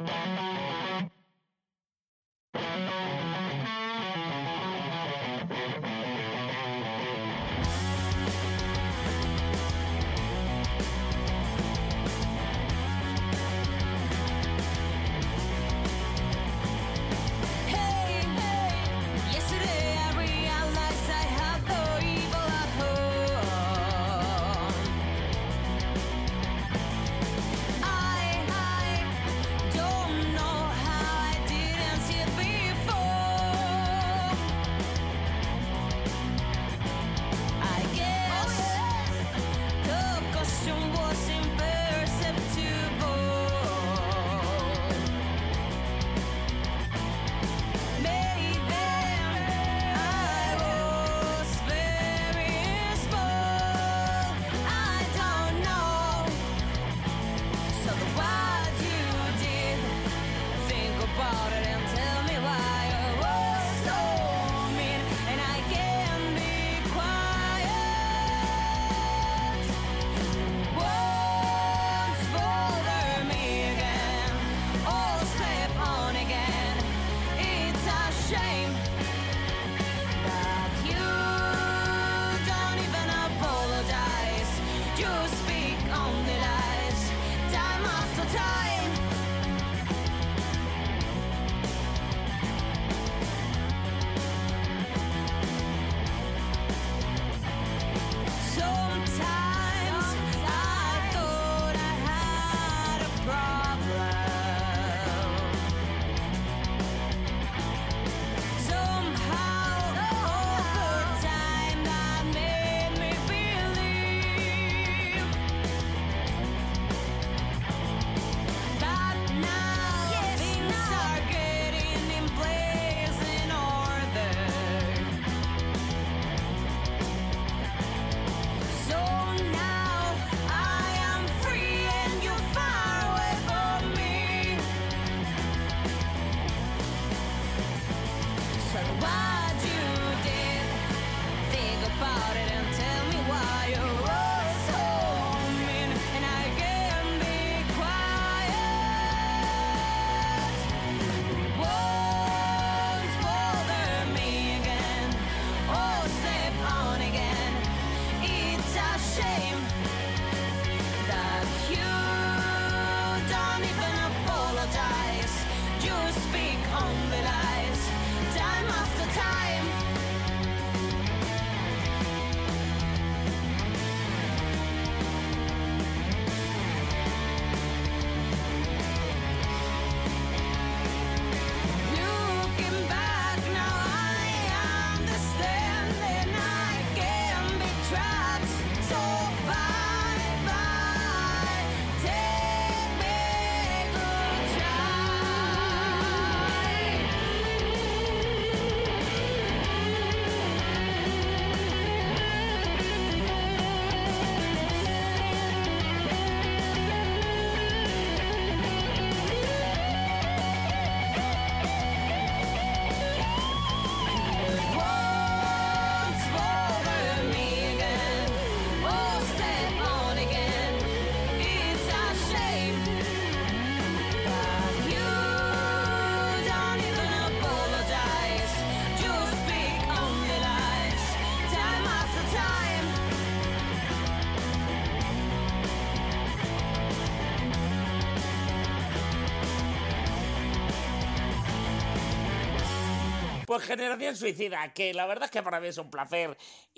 Pues Generación Suicida, que la verdad es que para mí es un placer.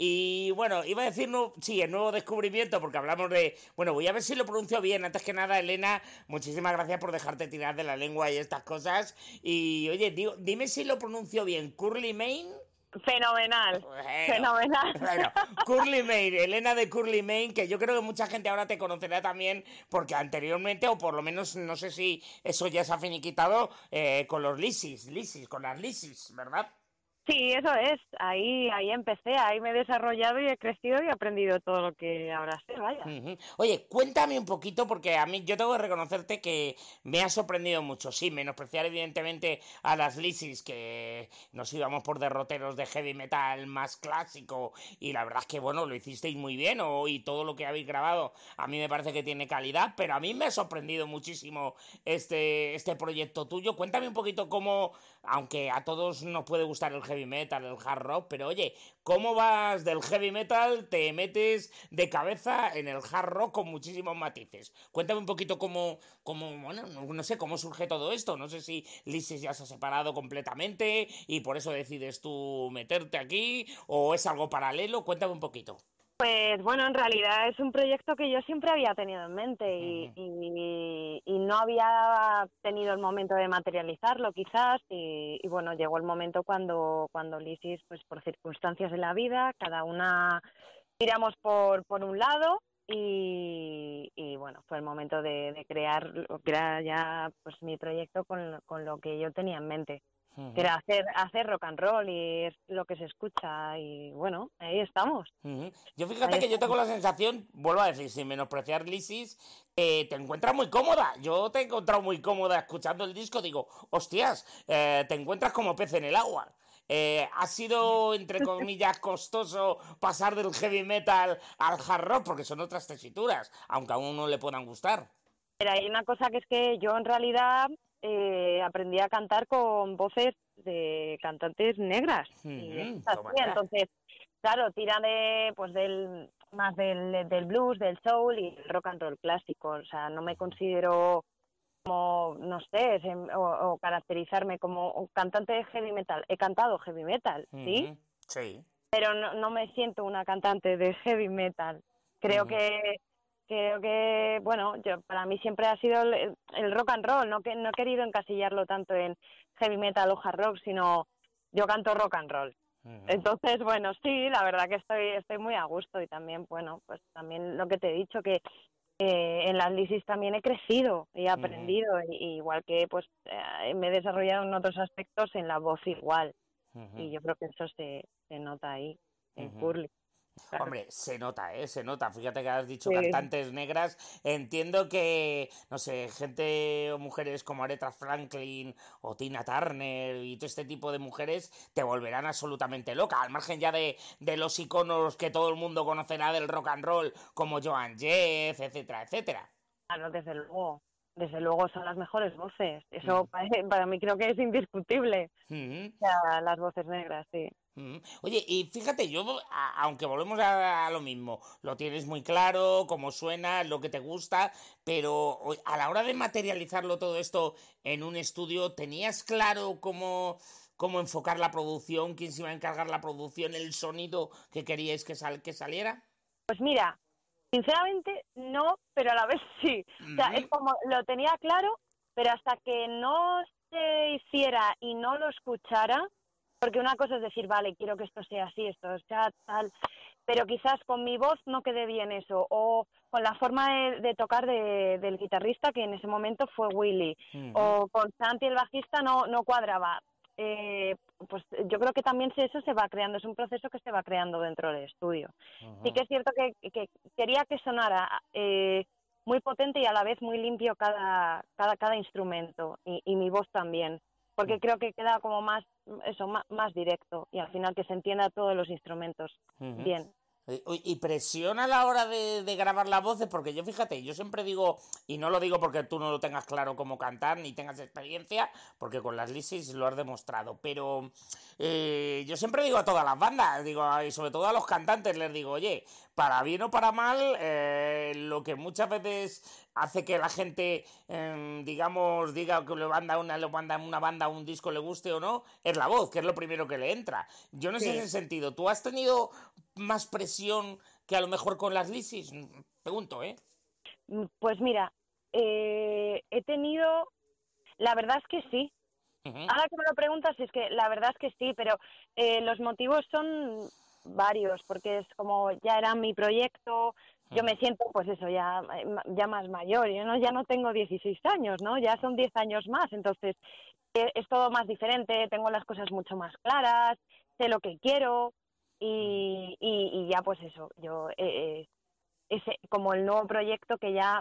Y bueno, iba a decir, no, sí, el nuevo descubrimiento, porque hablamos de... Bueno, voy a ver si lo pronuncio bien. Antes que nada, Elena, muchísimas gracias por dejarte tirar de la lengua y estas cosas. Y oye, dime si lo pronuncio bien. ¿Curly Main? Fenomenal, fenomenal. Bueno, Curly Main, Elena de Curly Main, que yo creo que mucha gente ahora te conocerá también, porque anteriormente, o por lo menos no sé si eso ya se ha finiquitado, con los Lisis, con las Lisis, ¿verdad? Sí, eso es. Ahí empecé, ahí me he desarrollado y he crecido y he aprendido todo lo que ahora sé, vaya. Ujú. Oye, cuéntame un poquito, porque a mí yo tengo que reconocerte que me ha sorprendido mucho. Sí, menospreciar evidentemente a las Lisis, que nos íbamos por derroteros de heavy metal más clásico, y la verdad es que, bueno, lo hicisteis muy bien, y todo lo que habéis grabado a mí me parece que tiene calidad, pero a mí me ha sorprendido muchísimo este proyecto tuyo. Cuéntame un poquito cómo, aunque a todos nos puede gustar el heavy metal, el hard rock, pero oye, ¿cómo vas del heavy metal, te metes de cabeza en el hard rock con muchísimos matices? Cuéntame un poquito bueno, no sé cómo surge todo esto. No sé si Lisis ya se ha separado completamente y por eso decides tú meterte aquí, o es algo paralelo. Cuéntame un poquito. Pues bueno, en realidad es un proyecto que yo siempre había tenido en mente Ujú, y no había tenido el momento de materializarlo quizás y bueno, llegó el momento cuando Lisis, pues por circunstancias de la vida, cada una tiramos por un lado y bueno, fue el momento de crear ya pues mi proyecto con lo que yo tenía en mente, que ujú. era hacer rock and roll y es lo que se escucha y bueno, ahí estamos. Ujú. Yo Ahí fíjate que yo estamos. tengo la sensación, vuelvo a decir, sin menospreciar Lisis, te encuentras muy cómoda. Yo te he encontrado muy cómoda escuchando el disco. Digo, hostias, te encuentras como pez en el agua. ¿Ha sido, entre comillas, costoso pasar del heavy metal al hard rock? Porque son otras tesituras, aunque a uno le puedan gustar. Pero hay una cosa que es que yo en realidad aprendí a cantar con voces de cantantes negras y eso Ujú, es así. toma ya. Entonces, claro, tira de pues del blues, del soul y el rock and roll clásico. O sea, no me considero como, no sé, o caracterizarme como un cantante de heavy metal. He cantado heavy metal, sí, Ujú, sí. pero no me siento una cantante de heavy metal. Creo Ujú, que bueno, para mí siempre ha sido el rock and roll, no he querido encasillarlo tanto en heavy metal o hard rock, sino yo canto rock and roll. ujú, Entonces, bueno, sí, la verdad que estoy muy a gusto y también, bueno, pues también lo que te he dicho, que en las Lisis también he crecido y he ujú, aprendido, y igual que pues me he desarrollado en otros aspectos, en la voz igual, ujú, y yo creo que eso se nota ahí, en ujú. Curly, claro. Hombre, se nota, ¿eh? Se nota. Fíjate que has dicho Sí. cantantes negras. Entiendo que, no sé, gente o mujeres como Aretha Franklin o Tina Turner y todo este tipo de mujeres te volverán absolutamente loca. Al margen ya de los iconos que todo el mundo conocerá del rock and roll, como Joan Jett, etcétera, etcétera. Claro, desde luego son las mejores voces. Mm, Eso para mí creo que es indiscutible. mm. O sea, las voces negras, sí. Oye, y fíjate, yo, aunque volvemos a lo mismo, lo tienes muy claro, cómo suena, lo que te gusta, pero a la hora de materializarlo todo esto en un estudio, ¿tenías claro cómo enfocar la producción, quién se iba a encargar la producción, el sonido que queríais que saliera? Pues mira, sinceramente no, pero a la vez sí. O sea, es Ujú, como lo tenía claro, pero hasta que no se hiciera y no lo escuchara, porque una cosa es decir, vale, quiero que esto sea así, esto sea tal, pero quizás con mi voz no quede bien eso, o con la forma de tocar del guitarrista, que en ese momento fue Willy, ujú, o con Santi el bajista no cuadraba. Pues yo creo que también eso se va creando, es un proceso que se va creando dentro del estudio. Sí ujú, que es cierto que quería que sonara muy potente y a la vez muy limpio cada instrumento y mi voz también, porque creo que queda como más directo y al final que se entienda todos los instrumentos ujú. bien. Y presión a la hora de grabar las voces, porque yo fíjate, yo siempre digo, y no lo digo porque tú no lo tengas claro cómo cantar, ni tengas experiencia, porque con las Lisis lo has demostrado, pero yo siempre digo a todas las bandas, digo, y sobre todo a los cantantes, les digo, oye, para bien o para mal, lo que muchas veces hace que la gente, digamos, diga que una banda, un disco le guste o no, es la voz, que es lo primero que le entra. Yo no sé en Sí. ese sentido, ¿tú has tenido más presión que a lo mejor con las Lisis? Pregunto, ¿eh? Pues mira, he tenido, la verdad es que sí. Ujú, Ahora que me lo preguntas, es que la verdad es que sí, pero los motivos son varios, porque es como ya era mi proyecto, yo me siento, pues eso, ya más mayor. Yo ya no tengo 16 años, ¿no? Ya son 10 años más. Entonces, es todo más diferente, tengo las cosas mucho más claras, sé lo que quiero y ya pues eso, yo es como el nuevo proyecto que ya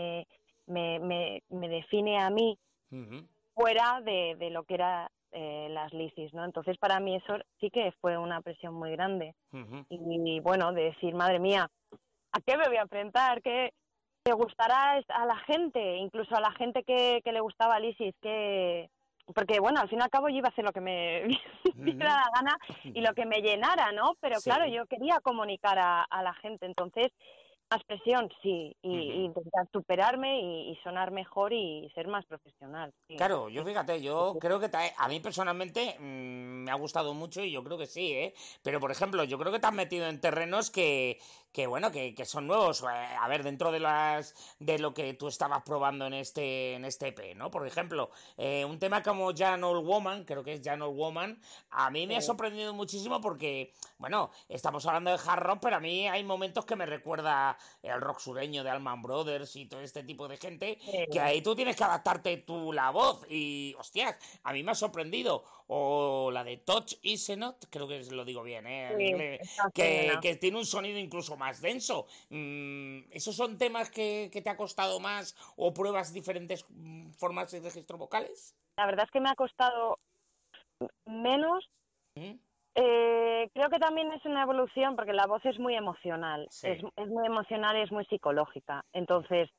me define a mí Ujú, fuera de lo que era las lisis, ¿no? Entonces para mí eso sí que fue una presión muy grande ujú. y bueno, de decir, madre mía, ¿a qué me voy a enfrentar? ¿Qué le gustará a la gente? Incluso a la gente que le gustaba Lisis, porque bueno, al fin y al cabo yo iba a hacer lo que me diera Ujú. la gana y lo que me llenara, ¿no? Pero claro, Sí. yo quería comunicar a la gente, entonces más presión, sí, y Ujú. intentar superarme y sonar mejor y ser más profesional, sí, Claro, yo sí, fíjate, sí, yo sí. creo que a mí personalmente me ha gustado mucho y yo creo que sí, ¿eh? Pero por ejemplo, yo creo que te has metido en terrenos que bueno, que son nuevos. A ver, dentro de lo que tú estabas probando en este EP, ¿no? Por ejemplo, un tema como Jan Old Woman, creo que es Jan Old Woman, a mí me ha Sí, sorprendido muchísimo porque, bueno, estamos hablando de hard rock, pero a mí hay momentos que me recuerda el rock sureño de Allman Brothers y todo este tipo de gente, que sí, ahí tú tienes que adaptarte tú la voz y, hostias, a mí me ha sorprendido. O la de Touch Is Not, creo que lo digo bien, en sí, inglés, está fenomenal. que tiene un sonido incluso más denso. ¿Esos son temas que te ha costado más o pruebas diferentes formas de registro vocales? La verdad es que me ha costado menos. ¿Mm? Creo que también es una evolución porque la voz es muy emocional, Sí. es muy emocional y es muy psicológica. Entonces,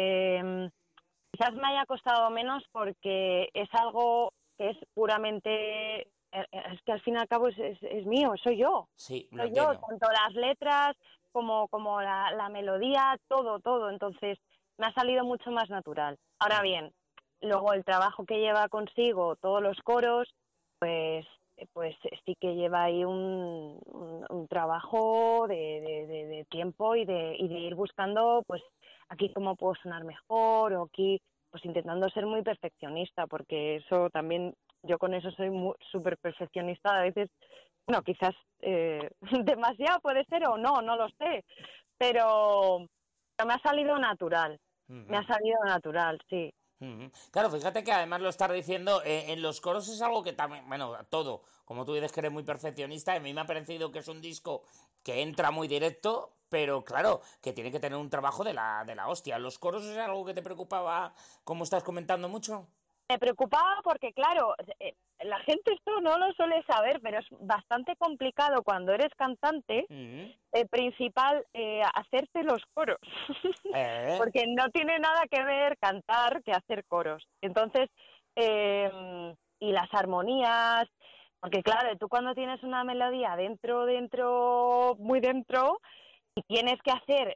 quizás me haya costado menos porque es algo que es puramente, es que al fin y al cabo es mío, Sí, lo soy yo, entiendo. tanto las letras como la melodía, todo. Entonces, me ha salido mucho más natural. Ahora Ujú, bien, luego el trabajo que lleva consigo todos los coros, pues sí que lleva ahí un trabajo de tiempo y de ir buscando, pues aquí cómo puedo sonar mejor o aquí, pues intentando ser muy perfeccionista, porque eso también, yo con eso soy súper perfeccionista a veces, bueno, quizás demasiado puede ser o no, no lo sé, pero, pero me ujú. ha salido natural, sí. Ujú. Claro, fíjate que además lo estás diciendo, en los coros es algo que también, bueno, todo, como tú dices que eres muy perfeccionista, a mí me ha parecido que es un disco que entra muy directo, pero claro, que tiene que tener un trabajo de la hostia. ¿Los coros es algo que te preocupaba, como estás comentando mucho? Me preocupaba porque, claro, la gente esto no lo suele saber, pero es bastante complicado cuando eres cantante Ujú. principal hacerte los coros, Eh, porque no tiene nada que ver cantar que hacer coros. Entonces, y las armonías, porque claro, tú cuando tienes una melodía muy dentro, y tienes que hacer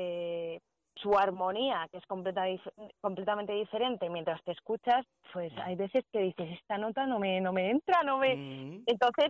su armonía, que es completamente diferente mientras te escuchas, pues hay veces que dices, esta nota no me entra, no me... ujú, Entonces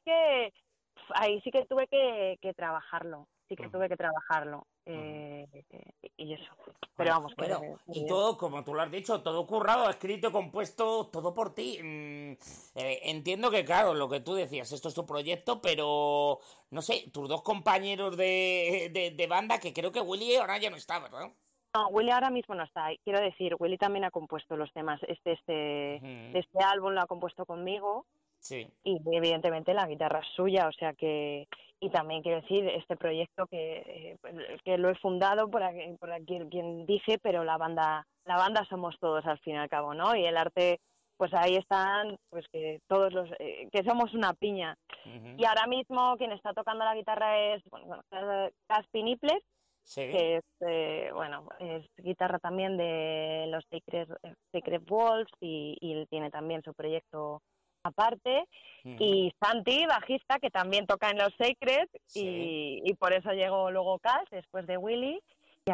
ahí sí que tuve que trabajarlo, sí que ujú, tuve que trabajarlo. ujú. Y eso. Pero Bueno, vamos, que bueno, muy y bien. todo, como tú lo has dicho, todo currado, escrito, compuesto, todo por ti. Entiendo que, claro, lo que tú decías, esto es tu proyecto, pero no sé, tus dos compañeros de banda, que creo que Willy ahora ya no está, ¿verdad? No, Willy ahora mismo no está. Quiero decir, Willy también ha compuesto los temas. Ujú, Este álbum lo ha compuesto conmigo sí. y evidentemente la guitarra es suya, o sea que, y también quiero decir, este proyecto que lo he fundado por quien dice, pero la banda somos todos al fin y al cabo, ¿no? Y el arte, pues ahí están, pues que todos que somos una piña. Ujú, Y ahora mismo quien está tocando la guitarra es, bueno, Caspi Niples, sí. que es, bueno, es guitarra también de los Secret Wolves y él tiene también su proyecto aparte. Ujú, Y Santi, bajista, que también toca en los Secret sí. y por eso llegó luego Cass después de Willy. Y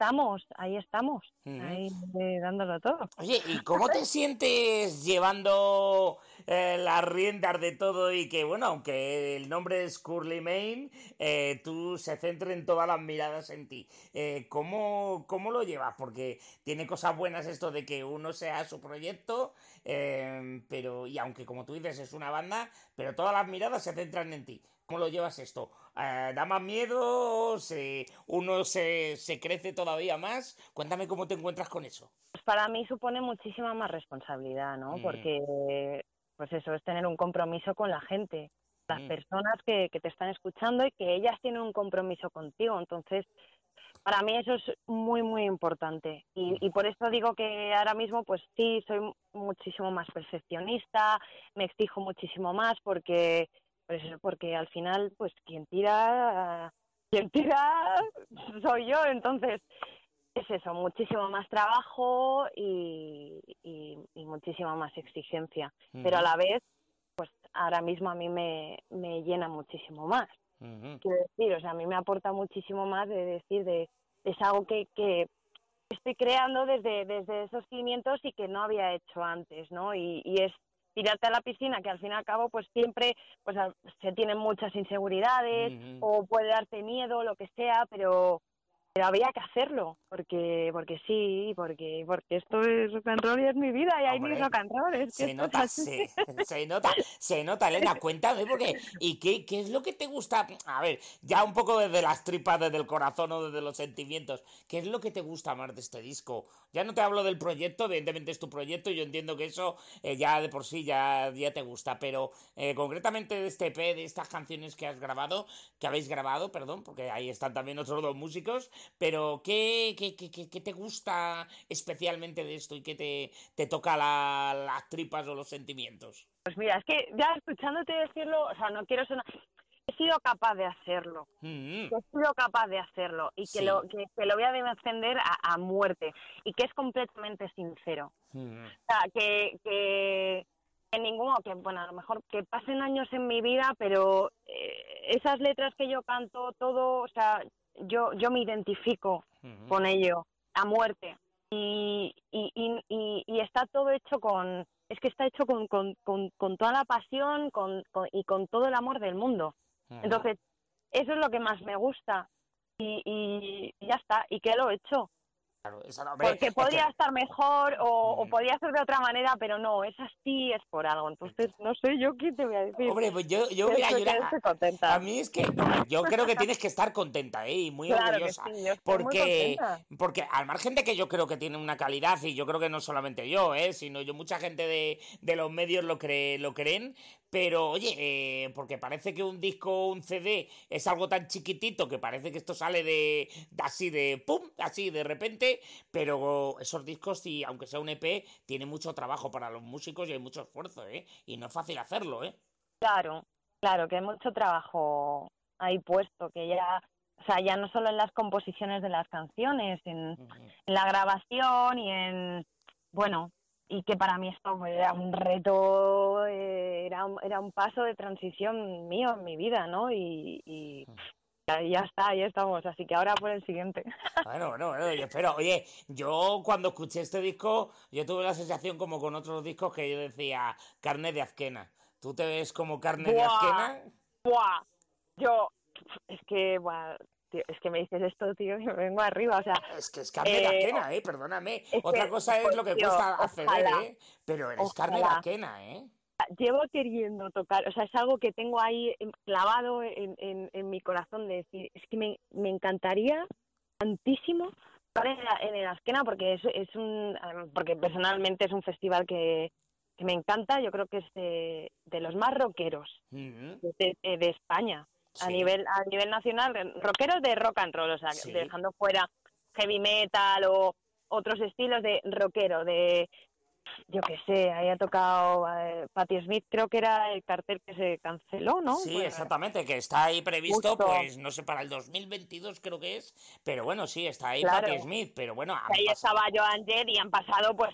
Ujú. ahí dándolo todo. Oye, ¿y cómo te sientes llevando las riendas de todo y que, bueno, aunque el nombre es Curly Main, tú se centren todas las miradas en ti? ¿Cómo lo llevas? Porque tiene cosas buenas esto de que uno sea su proyecto, pero, y aunque como tú dices es una banda, pero todas las miradas se centran en ti. ¿Cómo lo llevas esto? ¿Da más miedo? ¿Uno se crece todavía más? Cuéntame cómo te encuentras con eso. Pues para mí supone muchísima más responsabilidad, ¿no? Mm, Porque, pues eso, es tener un compromiso con la gente, las mm, personas que te están escuchando y que ellas tienen un compromiso contigo. Entonces, para mí eso es muy, muy importante. Y por eso digo que ahora mismo, pues sí, soy muchísimo más perfeccionista, me exijo muchísimo más porque, pues, porque al final, pues quien tira soy yo. Entonces, es eso, muchísimo más trabajo y muchísima más exigencia. Pero a mm, la vez, ahora mismo a mí me llena muchísimo más. mm, Quiero decir, o sea, a mí me aporta muchísimo más de decir, es algo que estoy creando desde esos cimientos y que no había hecho antes, ¿no? Y es tirarte a la piscina, que al fin y al cabo, pues siempre pues se tienen muchas inseguridades mm, mm. o puede darte miedo, lo que sea, pero había que hacerlo, porque sí, porque esto es rock and roll y es mi vida y hay mi Hombre, rock and roll, es que se esto es nota, así. se nota, Elena, cuéntame, porque, ¿y qué es lo que te gusta? A ver, ya un poco desde las tripas, desde el corazón o desde los sentimientos, ¿qué es lo que te gusta más de este disco? Ya no te hablo del proyecto, evidentemente es tu proyecto, yo entiendo que eso ya de por sí ya te gusta, pero concretamente de este EP, de estas canciones que habéis grabado, perdón, porque ahí están también otros dos músicos, pero ¿qué te gusta especialmente de esto y qué te toca las tripas o los sentimientos? Pues mira, es que ya escuchándote decirlo, o sea, no quiero sonar, he sido capaz de hacerlo. Mm, Que he sido capaz de hacerlo y sí. que lo voy a defender a muerte y que es completamente sincero. Mm, O sea, que en ninguno, que bueno, a lo mejor que pasen años en mi vida, pero esas letras que yo canto, todo, o sea, yo me identifico mm, con ello a muerte y está todo hecho es que está hecho con toda la pasión y con todo el amor del mundo. mm. Entonces, eso es lo que más me gusta y ya está, y que lo he hecho. Claro, eso no, hombre, Porque es que... podría estar mejor o mm, podría ser de otra manera, pero no, es así, es por algo. Entonces, no sé yo qué te voy a decir. Hombre, pues yo mira, Que estoy a contenta. mí es que, hombre, yo creo que tienes que estar contenta, y muy Claro que orgullosa, sí, yo estoy muy porque, contenta. porque al margen de que yo creo que tiene una calidad, y yo creo que no solamente yo, sino yo, mucha gente de los medios lo creen, pero oye, porque parece que un disco, un CD, es algo tan chiquitito que parece que esto sale así de pum, así de repente, pero esos discos, y aunque sea un EP, tiene mucho trabajo para los músicos y hay mucho esfuerzo, y no es fácil hacerlo, Claro, claro, que hay mucho trabajo ahí puesto, que ya, o sea, ya no solo en las composiciones de las canciones, Ujú. en la grabación bueno, y que para mí esto era un reto, era un paso de transición mío en mi vida, ¿no? Y ya está, ya estamos, así que ahora por el siguiente. Bueno, yo espero. Oye, yo cuando escuché este disco, yo tuve la sensación como con otros discos que yo decía, carne de azquena. ¿Tú te ves como carne de ¡Buah! azquena? ¡Buah! Yo, es que, buah, tío, es que me dices esto, tío, y me vengo arriba, o sea, Es que es carne de eh, azquena, perdóname. es Otra que, cosa es pues, lo que tío, cuesta acceder, ojalá, pero eres carne de ojalá. azquena, Llevo queriendo tocar, o sea, es algo que tengo ahí clavado en mi corazón de decir, es que me encantaría tantísimo estar en el Azkena porque porque personalmente es un festival que me encanta, yo creo que es de los más rockeros Ujú, de España sí, a nivel nacional, rockeros de rock and roll, o sea, sí. dejando fuera heavy metal o otros estilos de rockero, yo qué sé, ahí ha tocado Patti Smith, creo que era el cartel que se canceló, ¿no? Sí, Pues exactamente, que está ahí previsto, justo, pues no sé, para el 2022 creo que es, pero bueno, sí, está ahí Patti claro. Smith, pero bueno, han Ahí pasado. estaba Joan Jett y han pasado pues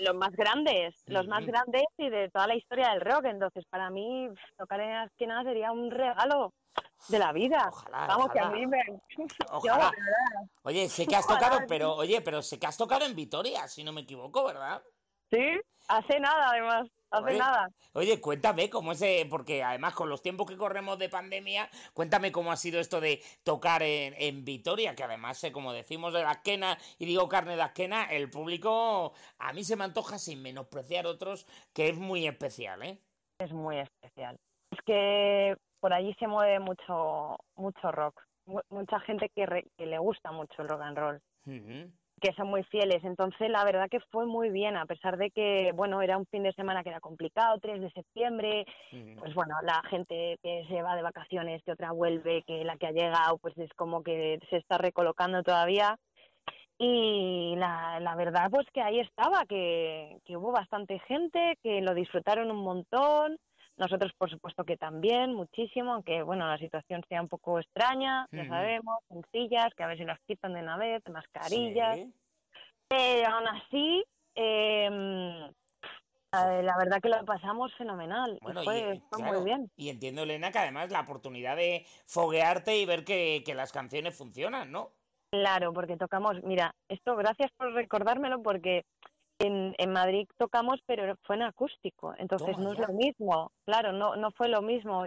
los más Ujú, grandes y de toda la historia del rock. Entonces, para mí, tocar en la esquina sería un regalo de la vida. ojalá, Vamos, que a ojalá, mí me... Yo, ojalá. Oye, sé que has tocado, ojalá, pero sé que has tocado en Vitoria, si no me equivoco, ¿verdad? sí, hace nada además, hace Oye, nada. cuéntame cómo porque además con los tiempos que corremos de pandemia, cuéntame cómo ha sido esto de tocar en Vitoria, que además, como decimos de la esquena, y digo carne de esquena, el público a mí se me antoja sin menospreciar otros, que es muy especial, Es muy especial. Es que por allí se mueve mucho rock, mucha gente que le gusta mucho el rock and roll, Ujú. que son muy fieles. Entonces, la verdad que fue muy bien, a pesar de que, bueno, era un fin de semana que era complicado, 3 de septiembre, Ujú. pues bueno, la gente que se va de vacaciones, que otra vuelve, que la que ha llegado, pues es como que se está recolocando todavía. Y la verdad, pues que ahí estaba, que hubo bastante gente, que lo disfrutaron un montón. Nosotros, por supuesto, que también, muchísimo, aunque, bueno, la situación sea un poco extraña, ya Ujú. sabemos, sencillas, que a ver si las quitan de una vez, mascarillas. Sí. Pero aún así, la verdad que lo pasamos fenomenal y Bueno, fue muy claro, bien. y entiendo, Elena, que además la oportunidad de foguearte y ver que las canciones funcionan, ¿no? Claro, porque tocamos, mira, esto gracias por recordármelo porque en Madrid tocamos, pero fue en acústico, entonces Toma no es lo ya, mismo, claro, no fue lo mismo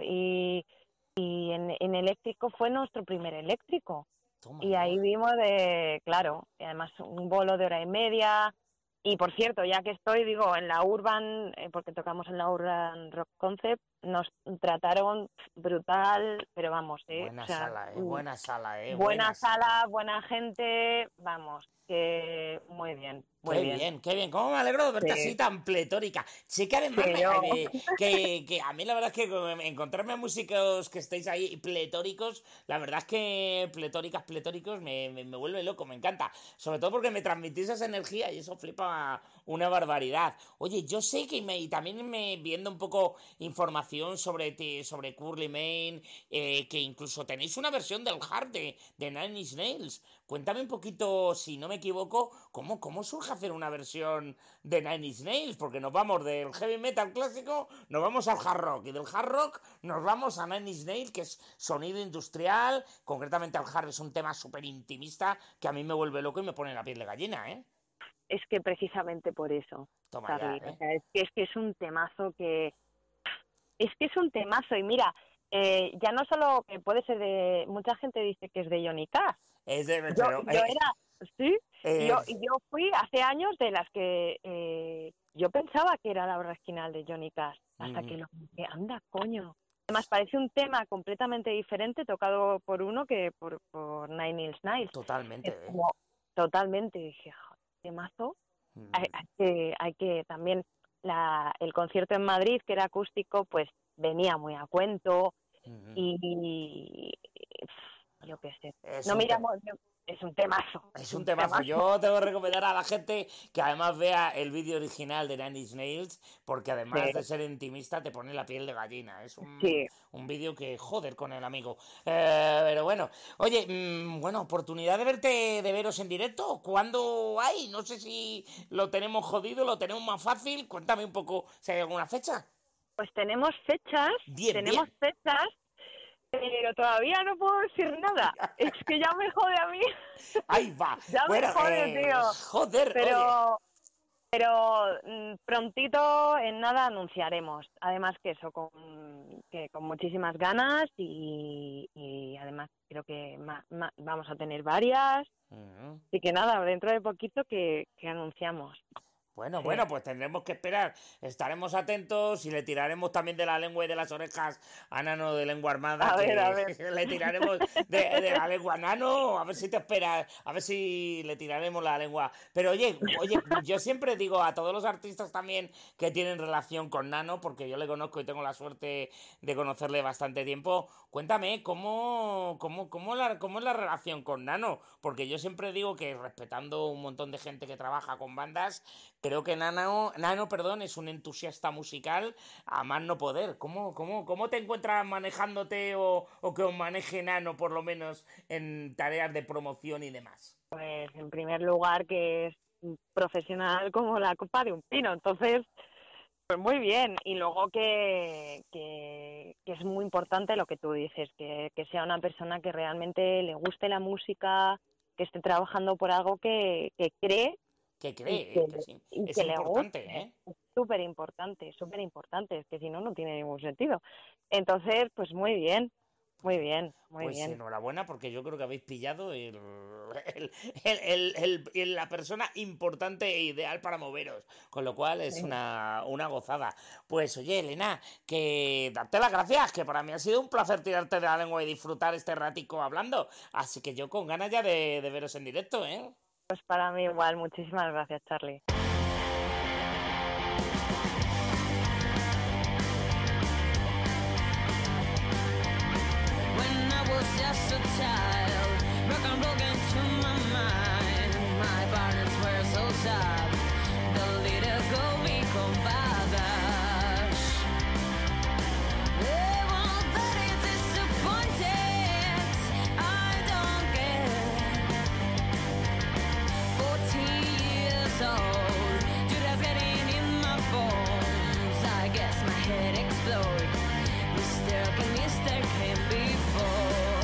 y en eléctrico fue nuestro primer eléctrico toma y ahí ya. vimos claro, y además un bolo de hora y media y por cierto, ya que estoy, digo, en la Urban, porque tocamos en la Urban Rock Concept, nos trataron brutal, pero vamos, o Buena sea, sala, buena sala, buena buena sala. sala, buena gente, vamos, que muy bien, muy Qué bien. bien, qué bien. ¿Cómo me alegro de verte así Sí, tan pletórica? Sí que además pero que a mí la verdad es que encontrarme a músicos que estéis ahí pletóricos, la verdad es que pletóricos me vuelve loco, me encanta. Sobre todo porque me transmitís esa energía y eso flipa una barbaridad. Oye, yo sé que y también me viendo un poco información sobre ti, sobre Curly Main, que incluso tenéis una versión del Hard de Nine Inch Nails. Cuéntame un poquito, si no me equivoco, cómo surge hacer una versión de Nine Inch Nails, porque nos vamos del heavy metal clásico, nos vamos al hard rock, y del hard rock nos vamos a Nine Inch Nails, que es sonido industrial, concretamente al hard es un tema súper intimista que a mí me vuelve loco y me pone la piel de gallina, ¿eh? es que precisamente por eso, Toma ya, Charlie, o ¿eh? sea, es que es un temazo es que es un temazo y mira, ya no solo que puede ser mucha gente dice que es de Johnny Cash, Es de, yo, pero, yo era, sí, eh, yo fui hace años de las que yo pensaba que era la obra original de Johnny Cash, hasta mm, que lo que anda, coño. Además, parece un tema completamente diferente tocado por uno que por Nine Inch Nails. totalmente, Es ¿eh? como totalmente, dije, "Jo, temazo". Hay, Mm, hay que también el concierto en Madrid, que era acústico, pues venía muy a cuento mm. y yo qué sé. Es No un tema. miramos, es un temazo, Es es un un temazo. temazo. Yo tengo que recomendar a la gente que además vea el vídeo original de Nine Inch Nails, porque Sí, además de ser intimista, te pone la piel de gallina. Es sí. un vídeo que joder con el amigo. Pero bueno, oye, bueno, oportunidad de de veros en directo. ¿Cuándo hay? No sé si lo tenemos jodido, lo tenemos más fácil. Cuéntame un poco si hay alguna fecha. Pues Bien, tenemos bien. fechas, pero todavía no puedo decir nada. Es que ya me jode a mí, Ahí va. ya me Bueno, jode, tío. joder, oye. Pero prontito en nada anunciaremos. Además que eso, con muchísimas ganas y además creo que vamos a tener varias. Ujú. Así que nada, dentro de poquito que anunciamos. Bueno, Sí. bueno, pues tendremos que esperar. Estaremos atentos y le tiraremos también de la lengua y de las orejas a Nano de Lengua Armada, A que ver. le tiraremos de la lengua a Nano, a ver si te esperas, a ver si le tiraremos la lengua. Pero oye, yo siempre digo a todos los artistas también que tienen relación con Nano, porque yo le conozco y tengo la suerte de conocerle bastante tiempo, cuéntame, cómo es la relación con Nano? Porque yo siempre digo que respetando un montón de gente que trabaja con bandas, creo que Nano, perdón, es un entusiasta musical a más no poder. ¿Cómo te encuentras manejándote o que os maneje Nano, por lo menos en tareas de promoción y demás? Pues en primer lugar que es profesional como la copa de un pino, entonces pues muy bien. Y luego que es muy importante lo que tú dices, que sea una persona que realmente le guste la música, que esté trabajando por algo que cree ¿Qué y cree? que, Que sí. y Es que le importante, guste. ¿eh? Es súper importante, es que si no, no tiene ningún sentido. Entonces, pues muy bien. Muy bien, muy Pues bien. enhorabuena, porque yo creo que habéis pillado la persona importante e ideal para moveros, con lo cual es Sí. una gozada. Pues oye, Elena, que darte las gracias, que para mí ha sido un placer tirarte de la lengua y disfrutar este ratico hablando, así que yo con ganas ya de veros en directo, ¿eh? Pues para mí igual, muchísimas gracias, Charlie. When I was just a child, rock and roll came to my mind. My parents were so sad, the little girl me combadas. They were very disappointed, I don't care. 14 years old, Judas getting in my bones. I guess my head exploded. Mister came before.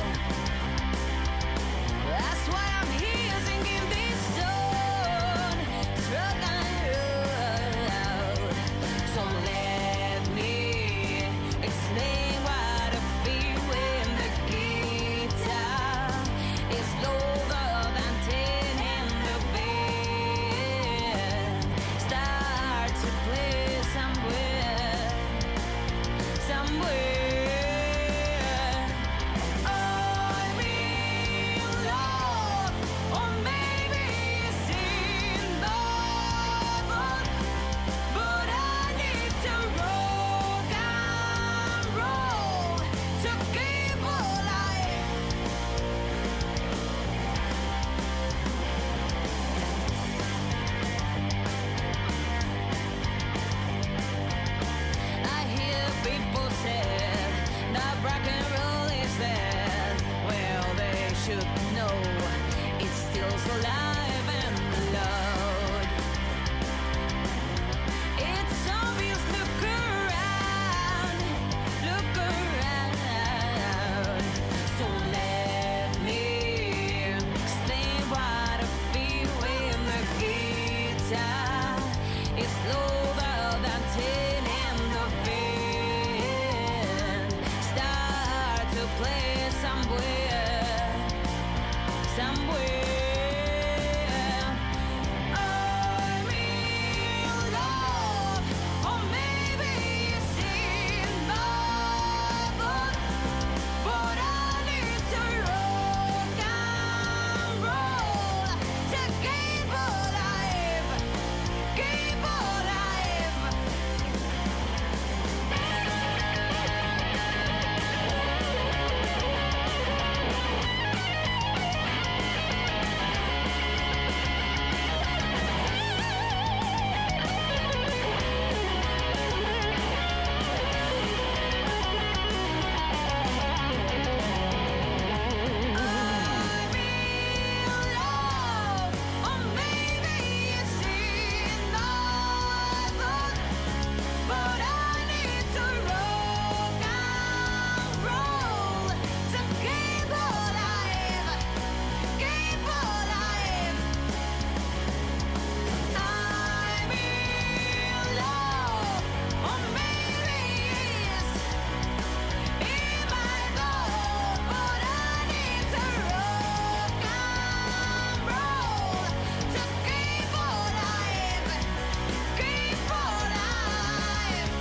That's why I'm here singing this song. Struggling out. So let me explain what I feel when the guitar is lower than 10 and the band start to play somewhere. I'm in love, or maybe it's in love, but I need to rock and roll to keep alive. I hear people say that rock and roll is dead. Well, they should know it's still so alive and loud. It's obvious, look around, look around. So let me explain what I feel when the guitar is lower than 10 and the band start to play somewhere. I'm in love, or maybe it's in love, but I need to rock and roll to keep alive, keep alive. I'm in love, or maybe it's in love, but I need to rock and roll to keep alive, keep alive. I'm in love, or maybe it's in my love, but I need to rock and roll to keep alive, keep alive.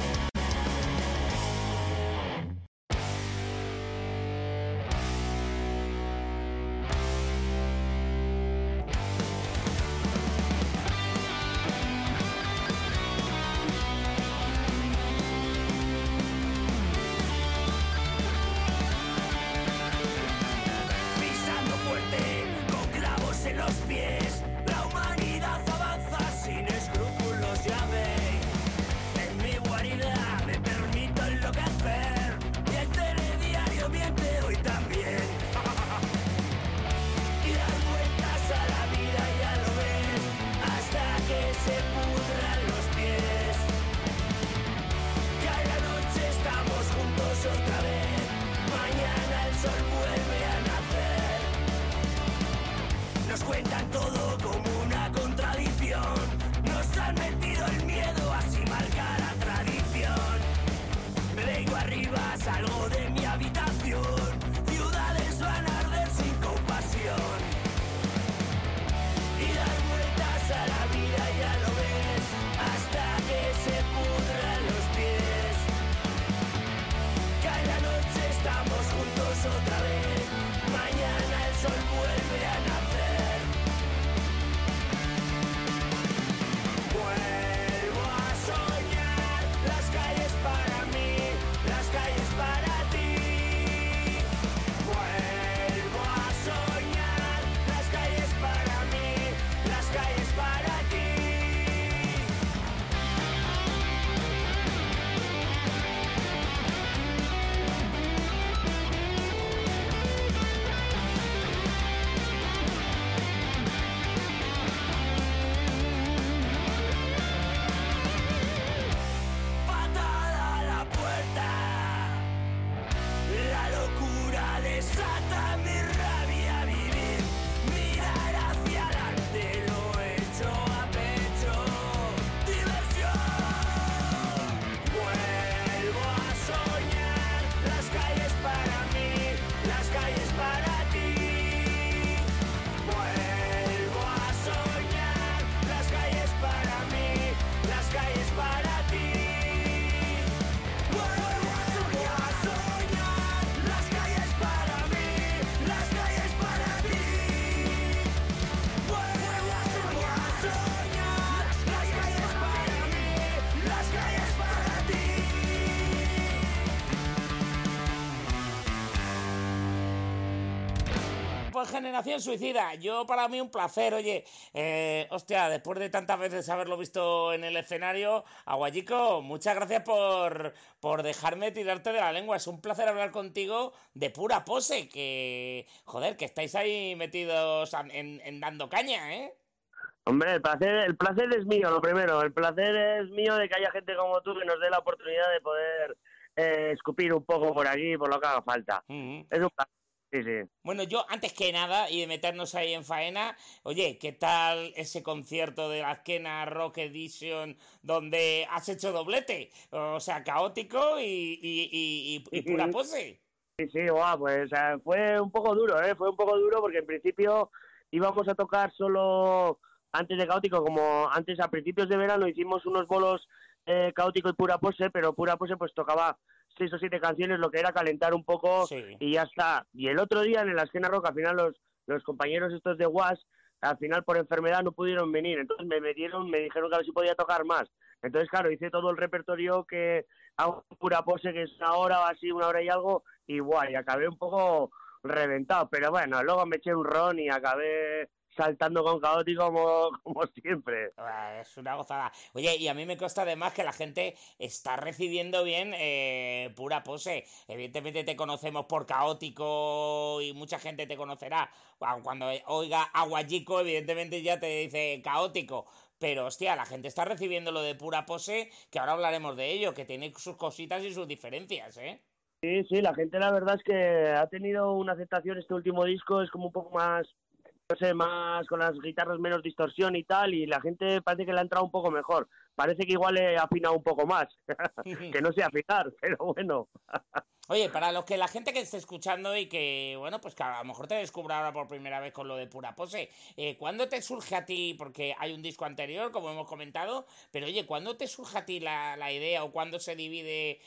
Pisando fuerte, con clavos en los pies, la humanidad avanza sin escrúpulos, ya veis. En mi guarida me permito enloquecer, y el telediario miente hoy también. Y dar vueltas a la vida, ya lo ves, hasta que se pudran los pies. Ya en la noche estamos juntos otra vez, mañana el sol vuelve a nacer. Nos cuentan todo como una contradicción, nos han metido el miedo, así marca la tradición. Me vengo arriba, salgo de mi habitación, por Generación Suicida. Yo, para mí, un placer, oye. Hostia, después de tantas veces haberlo visto en el escenario, Aguayico, muchas gracias por dejarme tirarte de la lengua. Es un placer hablar contigo de pura pose, que, joder, que estáis ahí metidos en dando caña, ¿eh? Hombre, el placer es mío, lo primero. El placer es mío de que haya gente como tú que nos dé la oportunidad de poder escupir un poco por aquí, por lo que haga falta. Ujú. Es un placer, sí, sí. Bueno, yo antes que nada, y de meternos ahí en faena, oye, ¿qué tal ese concierto de la Azkena Rock Edition donde has hecho doblete? O sea, caótico y pura pose. Sí, sí, guau, pues fue un poco duro, ¿eh? Fue un poco duro porque en principio íbamos a tocar solo antes de Caótico, como antes a principios de verano hicimos unos bolos Caótico y Pura Pose, pero Pura Pose pues tocaba 6 o 7 canciones, lo que era calentar un poco Sí. y ya está. Y el otro día en la Escena Rock, al final los compañeros estos de Was, al final por enfermedad no pudieron venir, entonces me dijeron que a ver si podía tocar más. Entonces, claro, hice todo el repertorio que hago Pura Pose, que es una hora o así, una hora y algo, y guay, acabé un poco reventado, pero bueno, luego me eché un ron y acabé saltando con Caótico como siempre. Es una gozada. Oye, y a mí me consta además que la gente está recibiendo bien pura pose. Evidentemente te conocemos por Caótico y mucha gente te conocerá. Cuando oiga Aguayico, evidentemente ya te dice Caótico. Pero, hostia, la gente está recibiendo lo de pura pose, que ahora hablaremos de ello, que tiene sus cositas y sus diferencias, ¿eh? Sí, sí, la gente la verdad es que ha tenido una aceptación este último disco, es como un poco más, no sé, más con las guitarras menos distorsión y tal, y la gente parece que le ha entrado un poco mejor. Parece que igual he afinado un poco más, que no sé afinar, pero bueno. Oye, para los que la gente que esté escuchando y que, bueno, pues que a lo mejor te descubra ahora por primera vez con lo de pura pose, ¿cuándo te surge a ti? Porque hay un disco anterior, como hemos comentado, pero oye, ¿cuándo te surge a ti la idea o cuándo se divide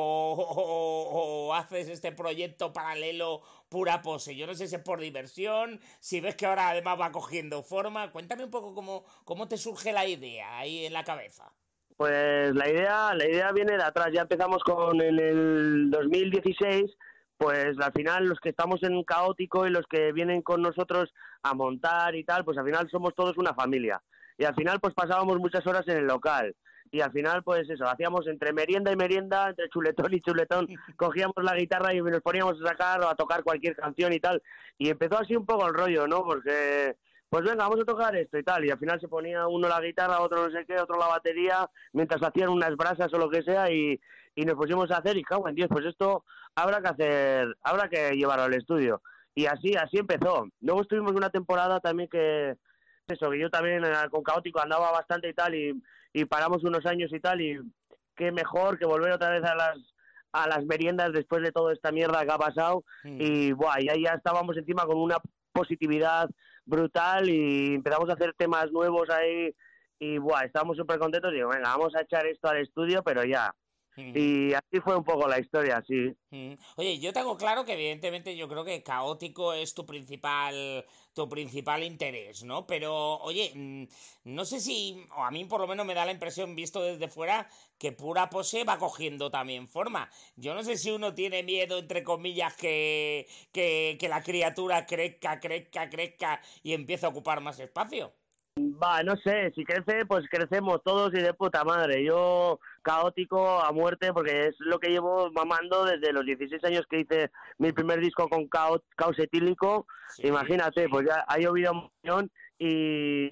o haces este proyecto paralelo pura pose? Yo no sé si es por diversión, si ves que ahora además va cogiendo forma. Cuéntame un poco cómo te surge la idea ahí en la cabeza. Pues la idea viene de atrás. Ya empezamos con en el 2016, pues al final los que estamos en Caótico y los que vienen con nosotros a montar y tal, pues al final somos todos una familia. Y al final pues pasábamos muchas horas en el local. Y al final pues eso, hacíamos entre merienda y merienda, entre chuletón y chuletón, cogíamos la guitarra y nos poníamos a sacar o a tocar cualquier canción y tal. Y empezó así un poco el rollo, ¿no? Porque pues venga, vamos a tocar esto y tal, y al final se ponía uno la guitarra, otro no sé qué, otro la batería, mientras hacían unas brasas o lo que sea, y nos pusimos a hacer, y cago en Dios, pues esto habrá que llevarlo al estudio. Y así empezó. Luego estuvimos una temporada también que yo también con Caótico andaba bastante y tal, y paramos unos años y tal, y qué mejor que volver otra vez a las meriendas después de toda esta mierda que ha pasado, y buah, y ahí ya estábamos encima con una positividad brutal y empezamos a hacer temas nuevos ahí y buah, estábamos súper contentos y digo, venga, vamos a echar esto al estudio, pero ya. Y así fue un poco la historia, sí. Oye, yo tengo claro que evidentemente yo creo que Caótico es tu principal interés, ¿no? Pero, oye, no sé si, o a mí por lo menos me da la impresión, visto desde fuera, que pura pose va cogiendo también forma. Yo no sé si uno tiene miedo, entre comillas, que la criatura crezca y empiece a ocupar más espacio. Va, no sé, si crece, pues crecemos todos y de puta madre. Yo Caótico a muerte porque es lo que llevo mamando desde los 16 años que hice mi primer disco con Caos Etílico. Sí, Imagínate, pues ya ha llovido un millón y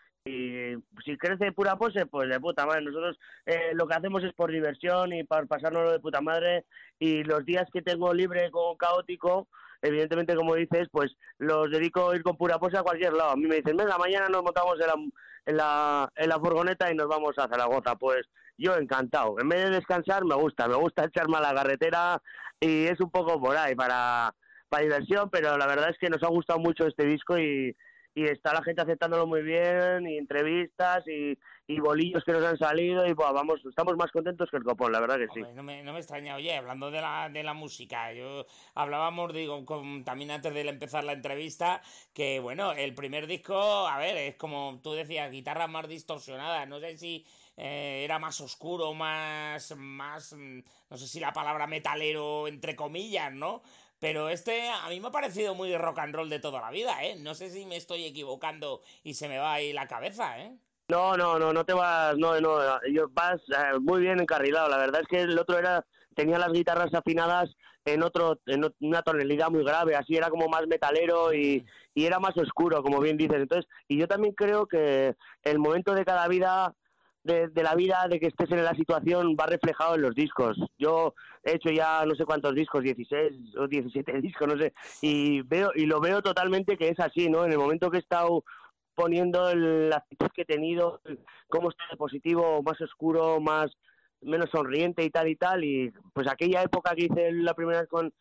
si crece pura pose, pues de puta madre. Nosotros lo que hacemos es por diversión y para pasárnoslo de puta madre, y los días que tengo libre con Caótico, evidentemente, como dices, pues los dedico a ir con pura pose a cualquier lado. A mí me dicen, venga, mañana nos montamos en la furgoneta y nos vamos a Zaragoza. Pues yo encantado. En vez de descansar, me gusta echarme a la carretera y es un poco por ahí para diversión, pero la verdad es que nos ha gustado mucho este disco y está la gente aceptándolo muy bien, y entrevistas y bolillos que nos han salido y pues, vamos, estamos más contentos que el copón, la verdad que sí. Hombre, no me extraña. Oye, hablando de la música, hablábamos, digo, también antes de empezar la entrevista, que bueno, el primer disco, a ver, es como tú decías, guitarras más distorsionadas, no sé si era más oscuro, más, no sé si la palabra metalero, entre comillas, ¿no? pero este a mí me ha parecido muy rock and roll de toda la vida, ¿eh? No sé si me estoy equivocando y se me va ahí la cabeza, ¿eh? No te vas, vas muy bien encarrilado. La verdad es que el otro tenía las guitarras afinadas en una tonalidad muy grave, así era como más metalero y era más oscuro, como bien dices. Entonces, y yo también creo que el momento de cada vida, de la vida, de que estés en la situación, va reflejado en los discos. Yo he hecho ya no sé cuántos discos, 16 o 17 discos, no sé, y lo veo totalmente que es así, ¿no? En el momento que he estado poniendo la actitud que he tenido, cómo está de positivo, más oscuro, menos sonriente y tal, y pues aquella época que hice la primera vez con